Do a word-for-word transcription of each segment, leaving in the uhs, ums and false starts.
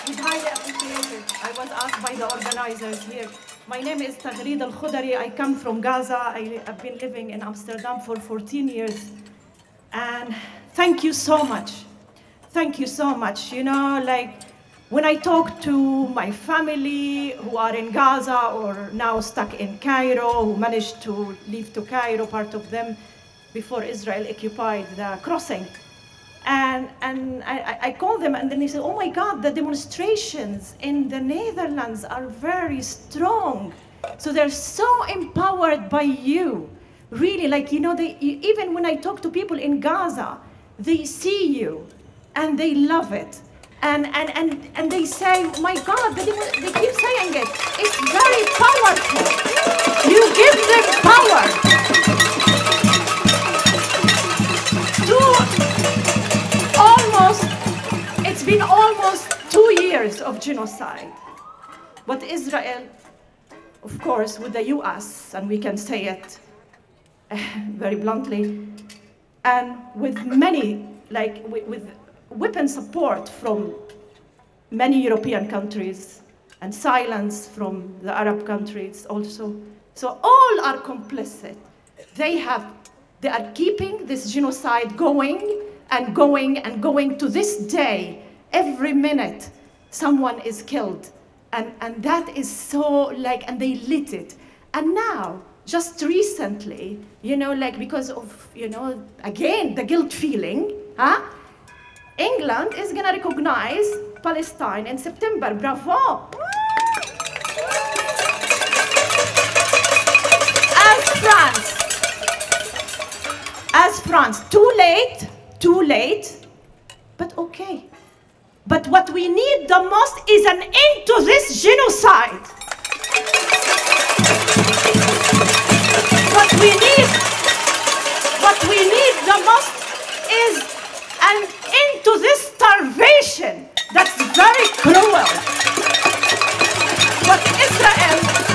We'd highly appreciate it. I was asked by the organizers here. My name is Taghreed Al-Khudari. I come from Gaza. I, I've been living in Amsterdam for fourteen years. And thank you so much. Thank you so much. You know, like when I talk to my family who are in Gaza or now stuck in Cairo, who managed to leave to Cairo, part of them, before Israel occupied the crossing. And, and I, I call them and then they say, oh my God, the demonstrations in the Netherlands are very strong. So they're so empowered by you. Really, like, you know, they, even when I talk to people in Gaza, they see you and they love it. And, and, and, and they say, my God, they, they keep saying it. It's very powerful. You give them power. To almost, it's been almost two years of genocide. But Israel, of course, with the U S, and we can say it very bluntly, and with many, like with, with weapon support from many European countries and silence from the Arab countries also. So all are complicit. They have, they are keeping this genocide going and going and going to this day. Every minute, someone is killed. And, and that is so like, and they lit it. And now, just recently, you know, like because of, you know, again, the guilt feeling, huh? England is gonna recognize Palestine in September. Bravo! As France, as France, too late, too late, but okay. But what we need the most is an end to this genocide. What we need, what we need the most is an end to this starvation that's very cruel. What Israel,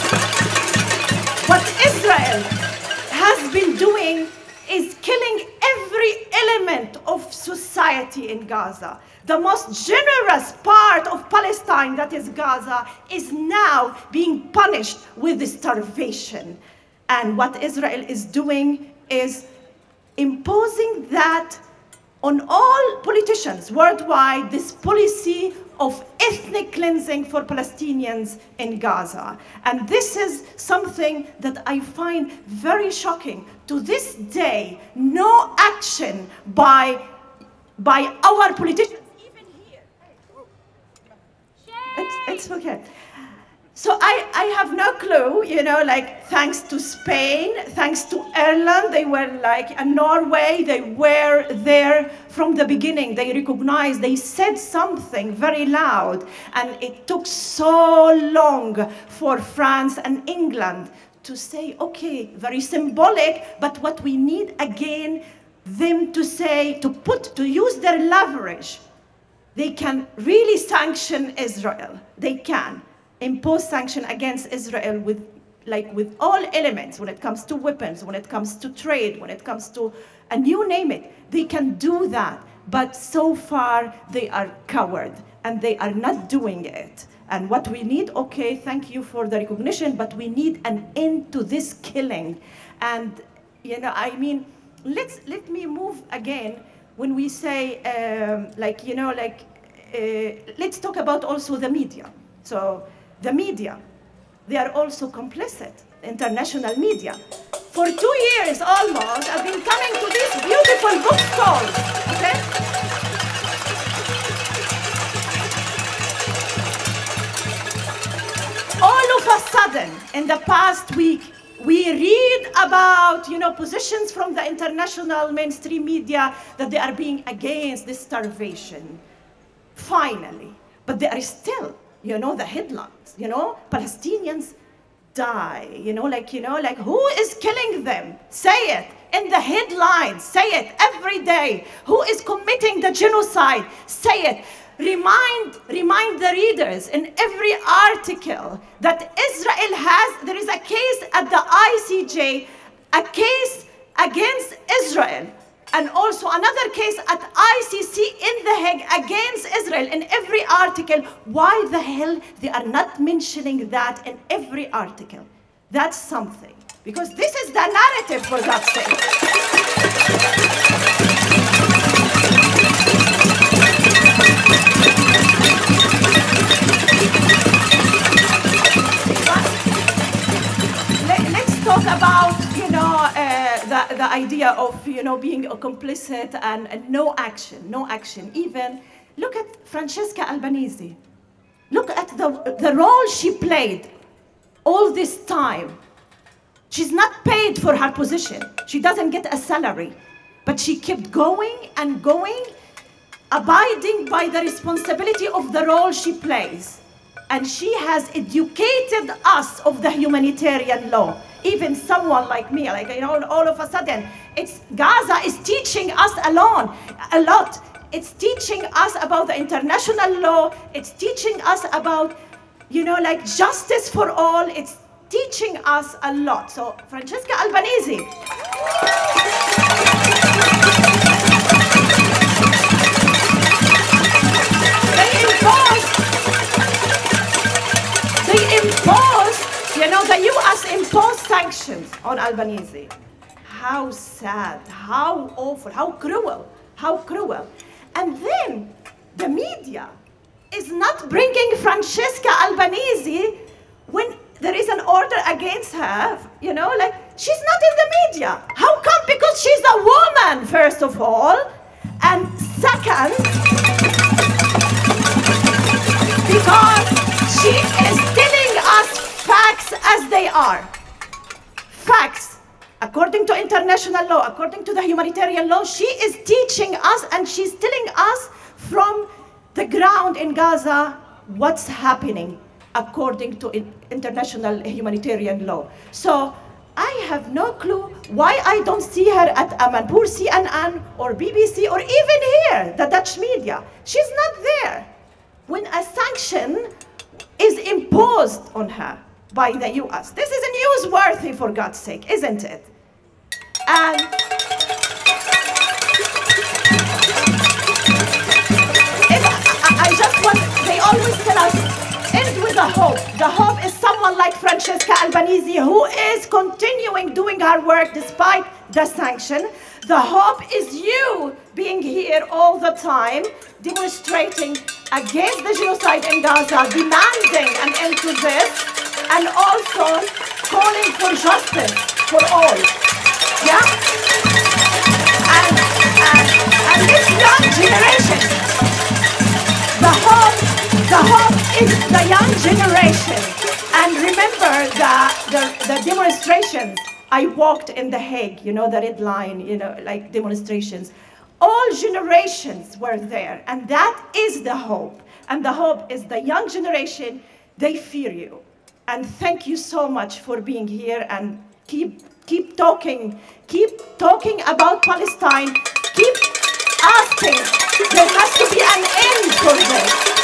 what Israel has been doing is killing every element of society in Gaza. The most generous part of Palestine, that is Gaza, is now being punished with starvation. And what Israel is doing is imposing that on all politicians worldwide, this policy of ethnic cleansing for Palestinians in Gaza. And this is something that I find very shocking. To this day, no action by, by our politicians, even here. It's, it's okay. So I, I have no clue, you know, like thanks to Spain, thanks to Ireland, they were like, and Norway, they were there from the beginning. They recognized, they said something very loud. And it took so long for France and England to say, okay, very symbolic, but what we need again, them to say, to put, to use their leverage. They can really sanction Israel, they can. Impose sanction against Israel with, like, with all elements, when it comes to weapons, when it comes to trade, when it comes to, and you name it, they can do that. But so far, they are coward, and they are not doing it. And what we need, okay, thank you for the recognition, but we need an end to this killing. And, you know, I mean, let's, let me move again when we say, um, like, you know, like, uh, let's talk about also the media. So, the media, they are also complicit, international media. For two years almost, I've been coming to these beautiful bookstores, okay? All of a sudden, in the past week, we read about, you know, positions from the international mainstream media that they are being against this starvation. Finally, but they are still, you know, the headlines, you know, Palestinians die, you know, like, you know, like who is killing them? Say it in the headlines, say it every day. Who is committing the genocide? Say it. Remind, remind the readers in every article that Israel has, there is a case at the I C J, a case against Israel And also another case at I C C in The Hague against Israel in every article. Why the hell they are not mentioning that in every article? That's something. Because this is the narrative, for God's sake. Talk about, you know, uh, the, the idea of, you know, being a complicit and, and no action, no action. Even look at Francesca Albanese. Look at the, the role she played all this time. She's not paid for her position. She doesn't get a salary. But she kept going and going, abiding by the responsibility of the role she plays. And she has educated us of the humanitarian law. Even someone like me, like, you know, all of a sudden, it's Gaza is teaching us alone, a lot. It's teaching us about the international law. It's teaching us about, you know, like justice for all. It's teaching us a lot. So, Francesca Albanese. They imposed, they imposed, you know, the U S imposed sanctions on Albanese. How sad, how awful, how cruel, how cruel. And then the media is not bringing Francesca Albanese when there is an order against her, you know, like, she's not in the media. How come? Because she's a woman, first of all. And second, because she is telling us facts as they are. Facts. According to international law, according to the humanitarian law, she is teaching us and she's telling us from the ground in Gaza what's happening according to international humanitarian law. So I have no clue why I don't see her at Amanpour, C N N, or B B C, or even here, the Dutch media. She's not there when a sanction is imposed on her by the U S. This is newsworthy, for God's sake, isn't it? And if I, I just want, they always tell us, end with a hope. The hope is someone like Francesca Albanese, who is continuing doing her work despite the sanction. The hope is you being here all the time, demonstrating against the genocide in Gaza, demanding an end to this, and also calling for justice for all. Yeah? And, and, and this young generation, the hope, the hope is the young generation. And remember the, the, the demonstrations. I walked in The Hague, you know, the red line, you know, like demonstrations. All generations were there, and that is the hope. And the hope is the young generation, they fear you. And thank you so much for being here, and keep keep talking, keep talking about Palestine, keep asking. There has to be an end for this.